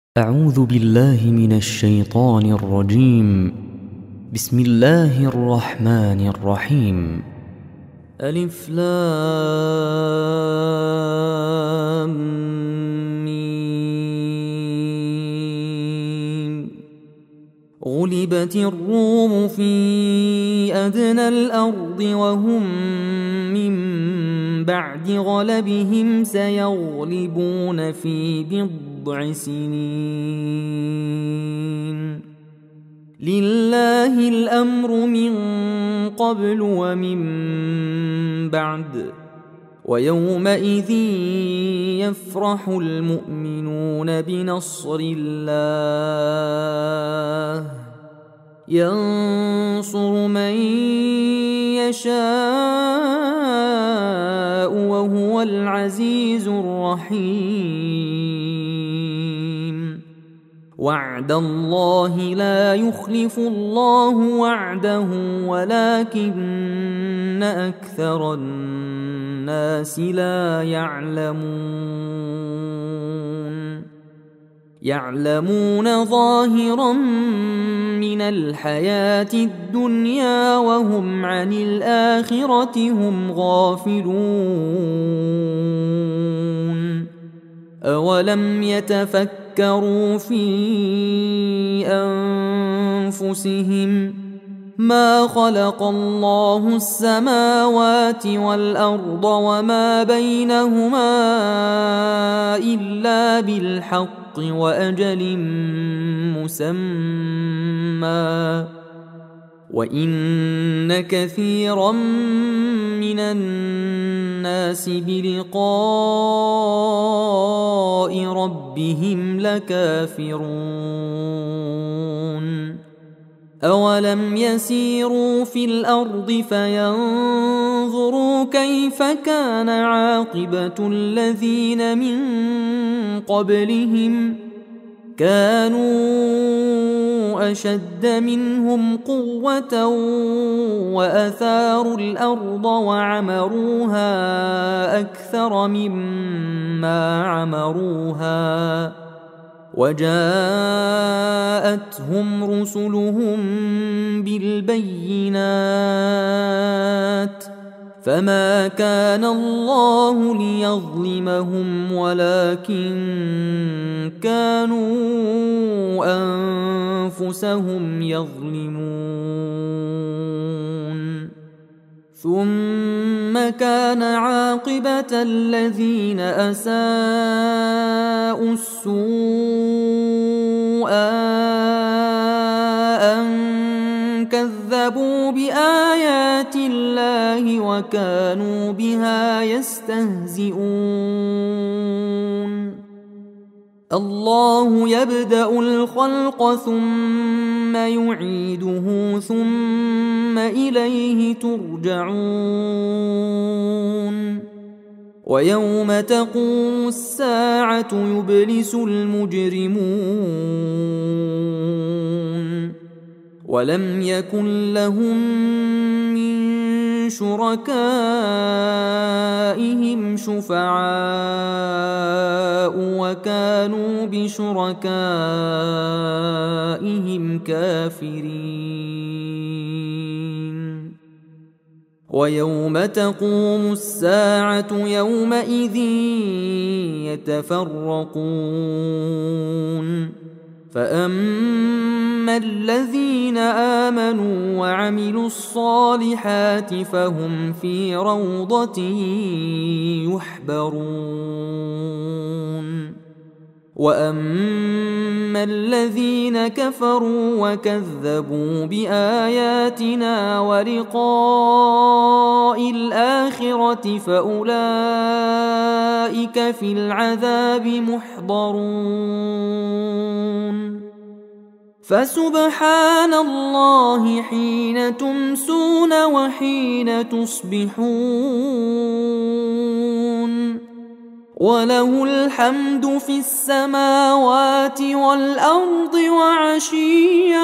أعوذ بالله من الشيطان الرجيم. بسم الله الرحمن الرحيم. ألف لام ميم. غلبت الروم في أدنى الأرض وهم من بعد غلبهم سيغلبون في بضع سنين. لله الأمر من قبل ومن بعد ويومئذ يفرح المؤمنون بنصر الله ينصر من يشاء وهو العزيز الرحيم. وعد الله لا يخلف الله وعده ولكن أكثر الناس لا يعلمون ظاهرا من الحياة الدنيا وهم عن الآخرة هم غافلون. أولم يتفكروا في أنفسهم ما خلق الله السماوات والأرض وما بينهما إلا بالحق وأجل مسمى وإن كثيرا من الناس بلقاء ربهم لكافرون. أولم يسيروا في الأرض فينظروا كيف كان عاقبة الذين من قبلهم كانوا أشد منهم قوة وأثاروا الأرض وعمروها أكثر مما عمروها وجاءتهم رسلهم بالبينات فما كان الله ليظلمهم ولكن كانوا أنفسهم يظلمون. ثم كان عاقبة الذين أساءوا السوء أن كذبوا بآيات الله وكانوا بها يستهزئون. الله يبدأ الخلق ثم يعيده ثم إليه ترجعون. ويوم تقوم الساعة يبلس المجرمون ولم يكن لهم من شركائهم شفعاء وكانوا بشركائهم كافرين. ويوم تقوم الساعة يومئذ يتفرقون فأما الذين آمنوا وعملوا الصالحات فهم في روضة يحبرون. وأما الذين كفروا وكذبوا بآياتنا ولقاء الآخرة فأولئك في العذاب محضرون. فسبحان الله حين تمسون وحين تصبحون وله الحمد في السماوات والأرض وعشيا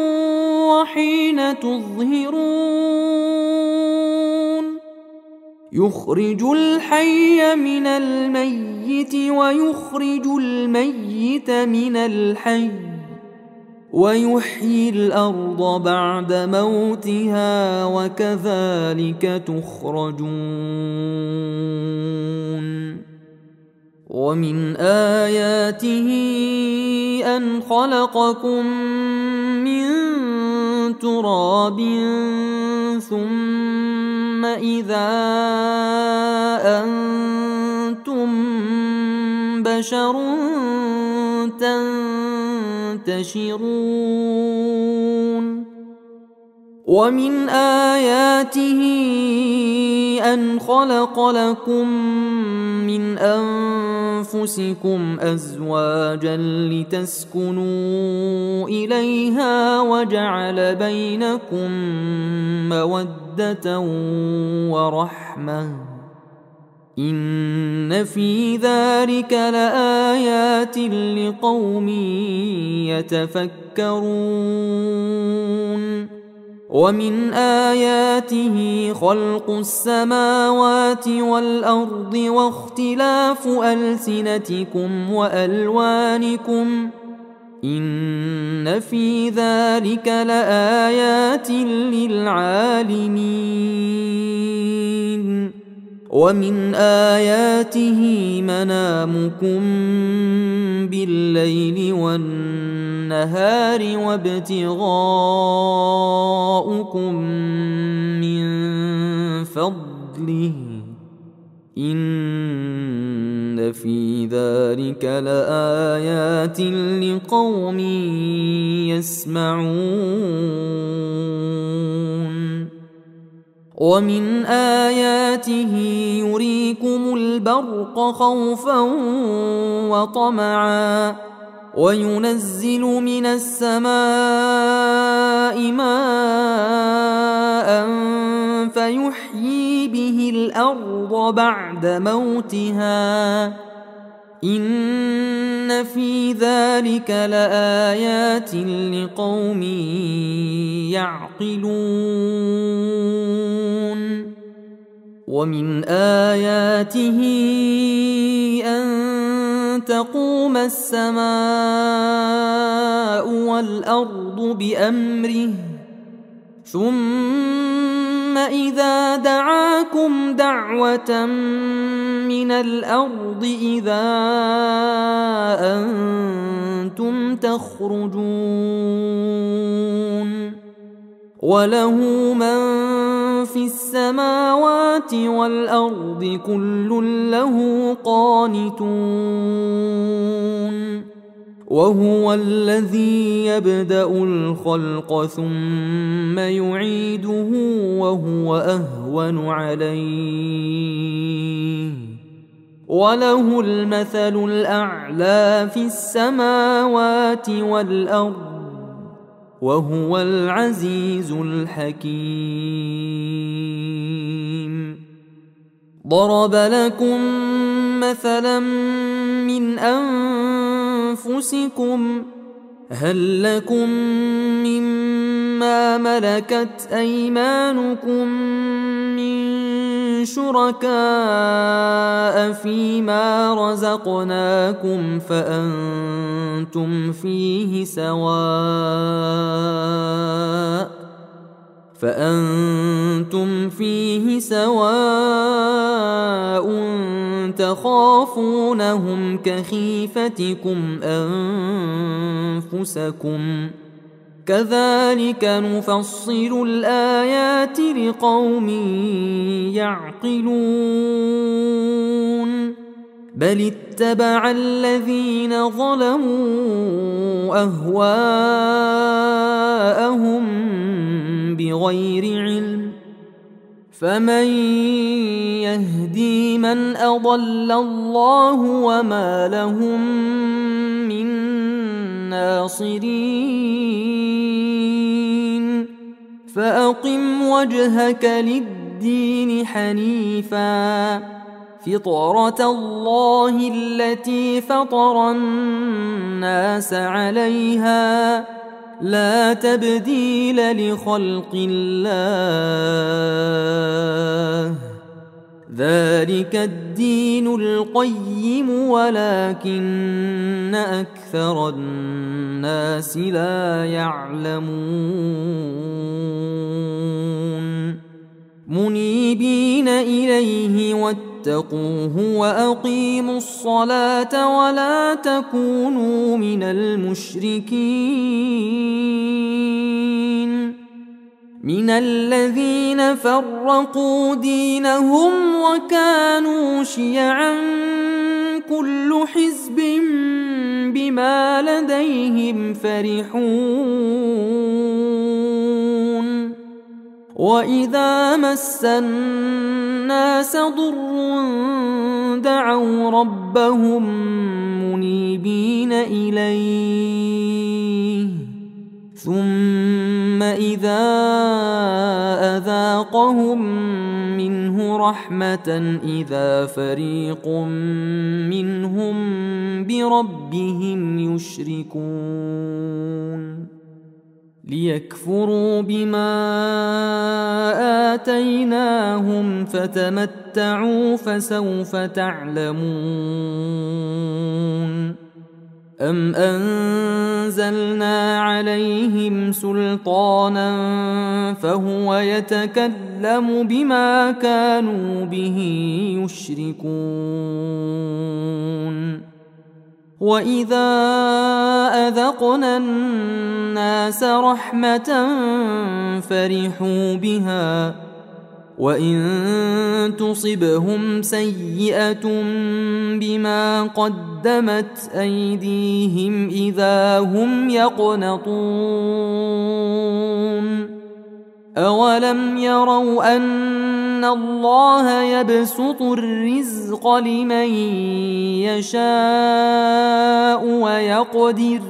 وحين تظهرون. يخرج الحي من الميت ويخرج الميت من الحي ويحيي الأرض بعد موتها وكذلك تخرجون ومن آياته أن خلقكم من تراب ثم إذا أنتم بشر تنتشرون ومن آياته أن خلق لكم من أنفسكم أزواجا لتسكنوا إليها وجعل بينكم مودة ورحمة إن في ذلك لآيات لقوم يتفكرون ومن آياته خلق السماوات والأرض واختلاف ألسنتكم وألوانكم إن في ذلك لآيات للعالمين ومن آياته منامكم بالليل والنهار وابتغاؤكم من فضله إن في ذلك لآيات لقوم يسمعون ومن آياته يريكم البرق خوفا وطمعا وينزل من السماء ماء فيحيي به الأرض بعد موتها إن في ذلك لآيات لقوم يعقلون ومن آياته أن تقوم السماء والأرض بأمره ثم إذا دعاكم دعوة من الأرض إذا أنتم تخرجون وله من في السماوات والأرض كل له قانتون وهو الذي يبدأ الخلق ثم يعيده وهو أهون عليه وله المثل الأعلى في السماوات والأرض وهو العزيز الحكيم ضرب لكم مثلا من أنفسكم هل لكم مما ملكت أيمانكم من شركاء فيما رزقناكم فأنتم فيه سواء تخافونهم كخيفتكم أنفسكم كذلك نفصل الآيات لقوم يعقلون بل اتبع الذين ظلموا أهواءهم بغير علم فمن يهدي من أضل الله وما لهم من ناصرين فأقم وجهك للدين حنيفا فطرة الله التي فطر الناس عليها لا تبديل لخلق الله ذلك الدين القيم ولكن أكثر الناس لا يعلمون منيبين إليه واتقوه وأقيموا الصلاة ولا تكونوا من المشركين من الذين فرقوا دينهم وكانوا شيعا كل حزب بما لديهم فرحون وإذا مس الناس ضر دعوا ربهم منيبين إليه ثم إذا أذاقهم منه رحمة إذا فريق منهم بربهم يشركون ليكفروا بما آتيناهم فتمتعوا فسوف تعلمون أم أنزلنا عليهم سلطانا فهو يتكلم بما كانوا به يشركون وإذا أذقنا الناس رحمة فرحوا بها وإن تصبهم سيئة بما قدمت أيديهم إذا هم يقنطون أولم يروا أن الله يبسط الرزق لمن يشاء ويقدر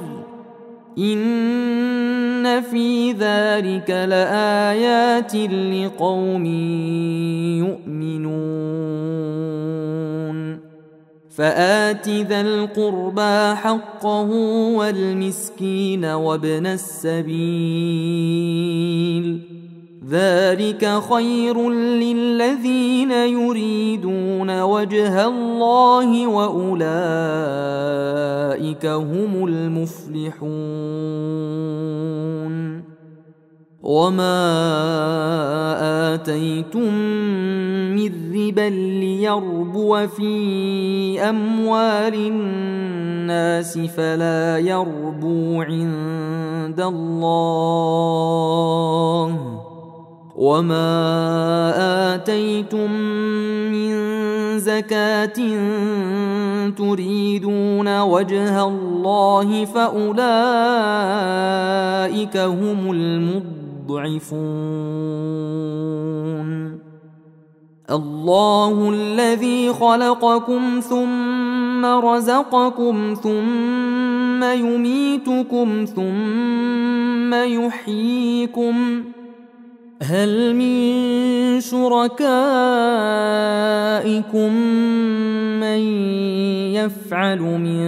إن في ذلك لآيات لقوم يؤمنون فآت ذا القربى حقه والمسكين وابن السبيل ذلك خير للذين يريدون وجه الله وأولئك هم المفلحون وما آتيتم من ربا ليربو في أموال الناس فلا يربو عند الله وما آتيتم من زكاة تريدون وجه الله فأولئك هم المضعفون الله الذي خلقكم ثم رزقكم ثم يميتكم ثم يحييكم هل من شركائكم من يفعل من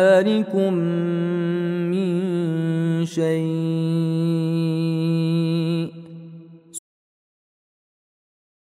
ذلكم من شيء